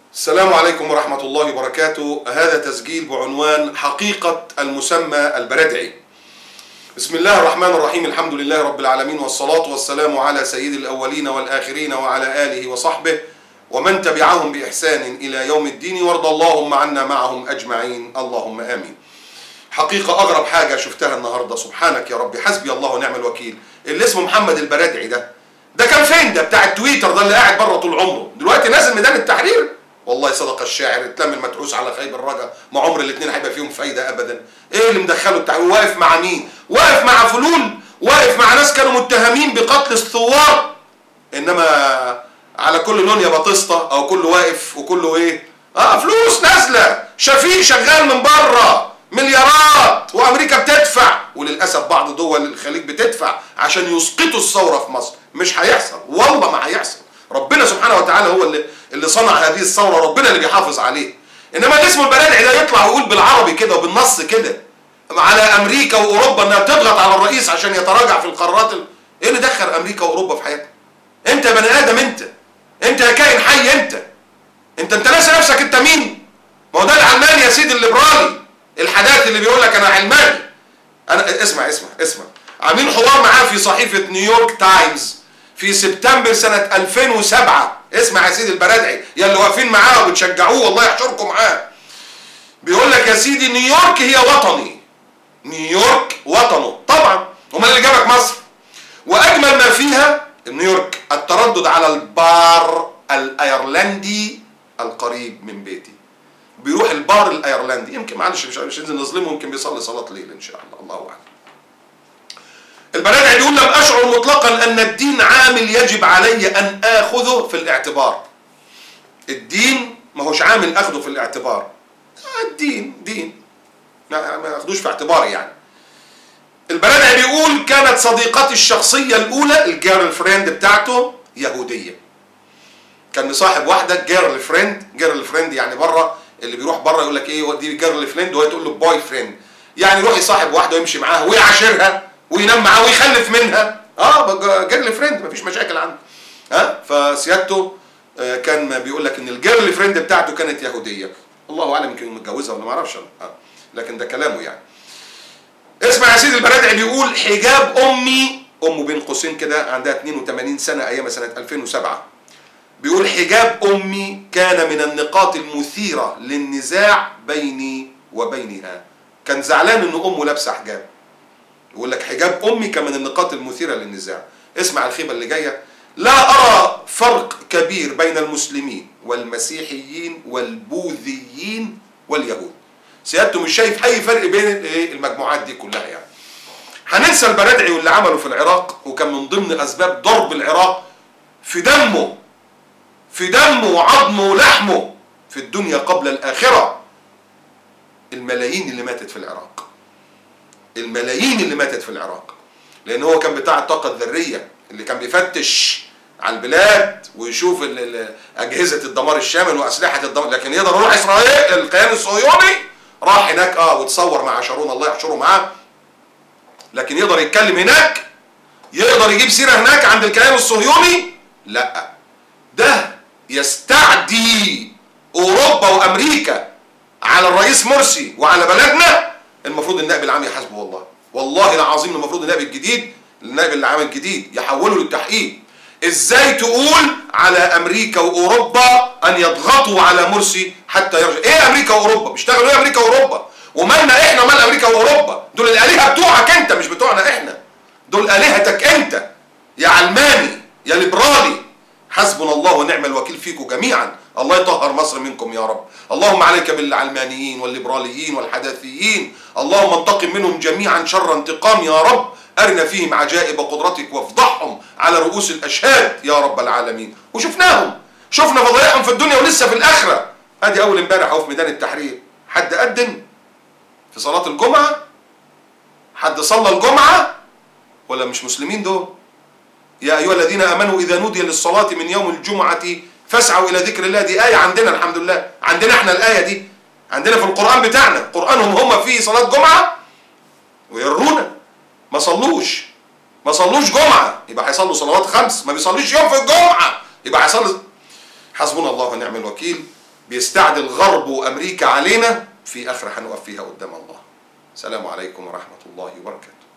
السلام عليكم ورحمة الله وبركاته. هذا تسجيل بعنوان حقيقة المسمى البرادعي. بسم الله الرحمن الرحيم، الحمد لله رب العالمين، والصلاة والسلام على سيد الأولين والآخرين وعلى آله وصحبه ومن تبعهم بإحسان إلى يوم الدين، وارض اللهم عنا معهم أجمعين، اللهم آمين. حقيقة أغرب حاجة شفتها النهاردة، سبحانك يا ربي، حسبي الله ونعم الوكيل. اللي اسمه محمد البرادعي ده كان فين؟ ده بتاع التويتر ده اللي قاعد بره طول عمره، دلوقتي نازل ميدان التحرير. والله صدق الشاعر، اتلم المتعوس على خيب الرجا، ما عمر الاثنين هيبقى فيهم فايده ابدا. ايه اللي مدخله التحرير؟ واقف مع مين؟ واقف مع فلول، واقف مع ناس كانوا متهمين بقتل الثوار. انما على كل لون يا بطسطه، او كله واقف وكله ايه؟ فلوس نازله، شفيق شغال من بره مليارات، وامريكا بتدفع، وللاسف بعض دول الخليج بتدفع عشان يسقطوا الثوره في مصر. مش هيحصل، والله ما هيحصل. ربنا سبحانه وتعالى هو اللي صنع هذه الثوره، ربنا اللي بيحافظ عليه. انما اللي اسمه البرادعي ده يطلع ويقول بالعربي كده وبالنص كده على امريكا واوروبا انها بتضغط على الرئيس عشان يتراجع في القرارات. ايه اللي دخل امريكا واوروبا في حياتنا؟ انت يا بني ادم، انت يا كائن حي، انت ناسي نفسك انت مين؟ ما هو ده العلماني يا سيدي، الليبرالي الحداثي اللي بيقول لك انا علماني. انا اسمع عاملين حوار معاه في صحيفه نيويورك تايمز في سبتمبر سنة 2007. اسمع يا سيدي البرادعي، يا اللي واقفين معاه وبتشجعوه والله يحشركم معاه. بيقول لك يا سيدي نيويورك هي وطني، نيويورك وطنه طبعا، امال اللي جابك مصر؟ واجمل ما فيها نيويورك التردد على البار الايرلندي القريب من بيتي. بيروح البار الايرلندي، يمكن معلش مش ننزل نظلمه، يمكن بيصلي صلاة ليل ان شاء الله، الله اعلم. البرادعي بيقول لم أشعر مطلقا أن الدين عامل يجب علي أن آخذه في الاعتبار. الدين ما هوش عامل أخذه في الاعتبار، الدين دين ما أخذوش في اعتباري يعني. البرادعي بيقول كانت صديقتي الشخصية الأولى الجيرل فريند بتاعته يهودية. كان مصاحب واحدة جيرل فريند يعني بره، اللي بيروح بره يقول لك ايه دي جيرل فريند، وهي تقول له بوي فريند، يعني يروح يصاحب واحدة ويمشي معاها ويعاشرها وينام معاه ويخلف منها. جيرل فريند مفيش مشاكل عنده. فسيادته كان بيقول لك ان الجيرل فريند بتاعته كانت يهوديه، الله اعلم يمكن متجوزها ولا ما اعرفش، لكن ده كلامه يعني. اسمع يا سيدي البرادعي بيقول حجاب امه بين قوسين كده عندها 82 سنه ايام سنه 2007. بيقول حجاب امي كان من النقاط المثيره للنزاع بيني وبينها. كان زعلان ان امه لابسه حجاب. يقول لك حجاب امي كان من النقاط المثيره للنزاع. اسمع الخيبه اللي جايه. لا ارى فرق كبير بين المسلمين والمسيحيين والبوذيين واليهود. سيادته مش شايف اي فرق بين المجموعات دي كلها يعني. هننسى البرادعي واللي عمله في العراق، وكان من ضمن اسباب ضرب العراق في دمه وعظمه ولحمه في الدنيا قبل الاخره. الملايين اللي ماتت في العراق، لان هو كان بتاع الطاقه الذريه اللي كان بيفتش على البلاد ويشوف اجهزه الدمار الشامل واسلحه الدمار، لكن يقدر يروح اسرائيل الكيان الصهيوني راح هناك وتصور مع شارون الله يحشره معاه، لكن يقدر يتكلم هناك، يقدر يجيب سيره هناك عند الكيان الصهيوني؟ لا، ده يستعدي اوروبا وامريكا على الرئيس مرسي وعلى بلدنا. المفروض النائب العام يحاسبه، والله العظيم المفروض النائب العام الجديد يحوله للتحقيق. ازاي تقول على امريكا واوروبا ان يضغطوا على مرسي حتى يرجع؟ ايه امريكا واوروبا؟ بيشتغلوا ايه امريكا واوروبا؟ ومالنا احنا ومال امريكا واوروبا؟ دول الالهه بتوعك انت، مش بتوعنا احنا، دول الهتك انت يا علماني يا ليبرالي. حسبنا الله ونعم الوكيل فيكم جميعا، الله يطهر مصر منكم يا رب. اللهم عليك بالعلمانيين والليبراليين والحداثيين، اللهم انتقم منهم جميعا شر انتقام يا رب. أرنا فيهم عجائب قدرتك وافضحهم على رؤوس الأشهاد يا رب العالمين. وشفنا فضايحهم في الدنيا ولسه في الآخرة. ادي أول امبارح أهو في ميدان التحرير، حد أذن في صلاة الجمعة؟ حد صلى الجمعة؟ ولا مش مسلمين دول؟ يا أيها الذين آمنوا إذا نودي للصلاة من يوم الجمعة فاسعوا إلى ذكر الله. دي آية عندنا الحمد لله، عندنا احنا الآية دي، عندنا في القرآن بتاعنا. قرآنهم هم فيه صلاة جمعة ويرونا ما صلوش جمعة، يبقى هيصلوا صلوات 5. ما بيصليش يوم في الجمعة، يبقى هيصلي. حسبنا الله ونعم الوكيل. بيستعدي الغرب وأمريكا علينا، في آخر هنقف فيها قدام الله. السلام عليكم ورحمة الله وبركاته.